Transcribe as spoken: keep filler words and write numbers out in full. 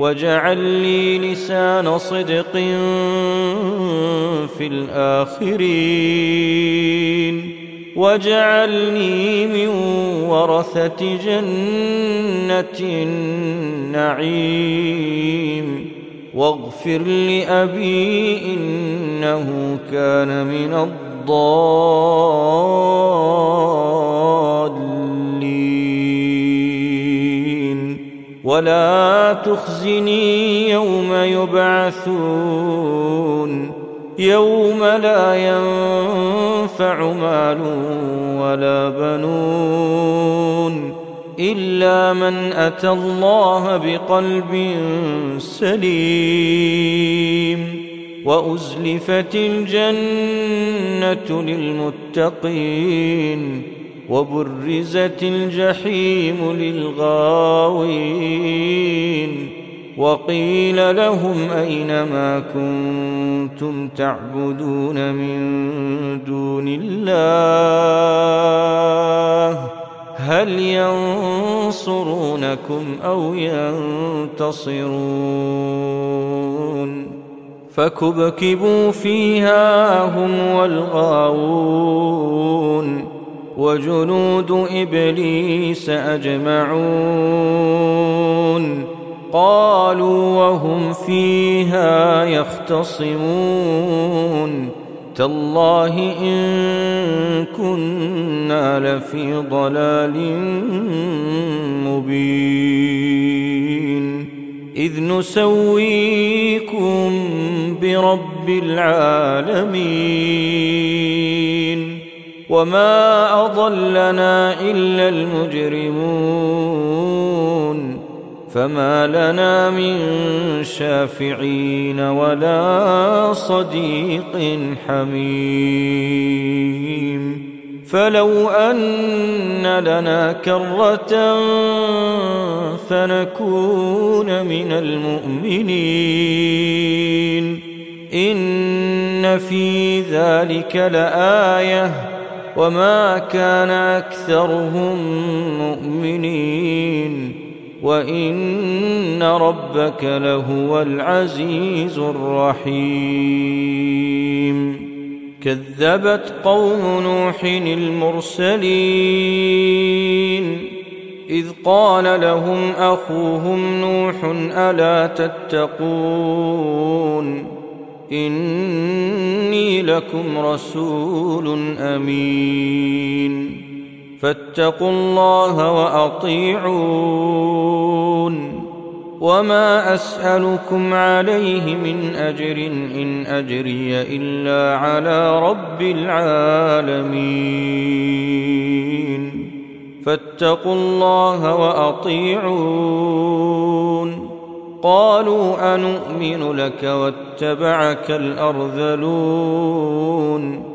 واجعل لي لسان صدق في الآخرين واجعلني من ورثة جنة النعيم واغفر لأبي إنه كان من الضالين ولا تخزني يوم يبعثون يوم لا ينفع مال ولا بنون إلا من أتى الله بقلب سليم وأزلفت الجنة للمتقين وبرزت الجحيم للغاوين وقيل لهم أين ما كنتم تعبدون من دون الله هل ينصرونكم أو ينتصرون فكبكبوا فيها هم والغاوون وجنود إبليس أجمعون قالوا وهم فيها يختصمون تالله إن كنا لفي ضلال مبين إذ نسويكم برب العالمين وما أضلنا إلا المجرمون فما لنا من شافعين ولا صديق حميم فلو أن لنا كرة فنكون من المؤمنين إن في ذلك لآية وما كان أكثرهم مؤمنين وإن ربك لهو العزيز الرحيم كذبت قوم نوح المرسلين إذ قال لهم أخوهم نوح ألا تتقون إني لكم رسول أمين فاتقوا الله وأطيعون وما أسألكم عليه من أجر إن أجري إلا على رب العالمين فاتقوا الله وأطيعون قالوا أنؤمن لك واتبعك الأرذلون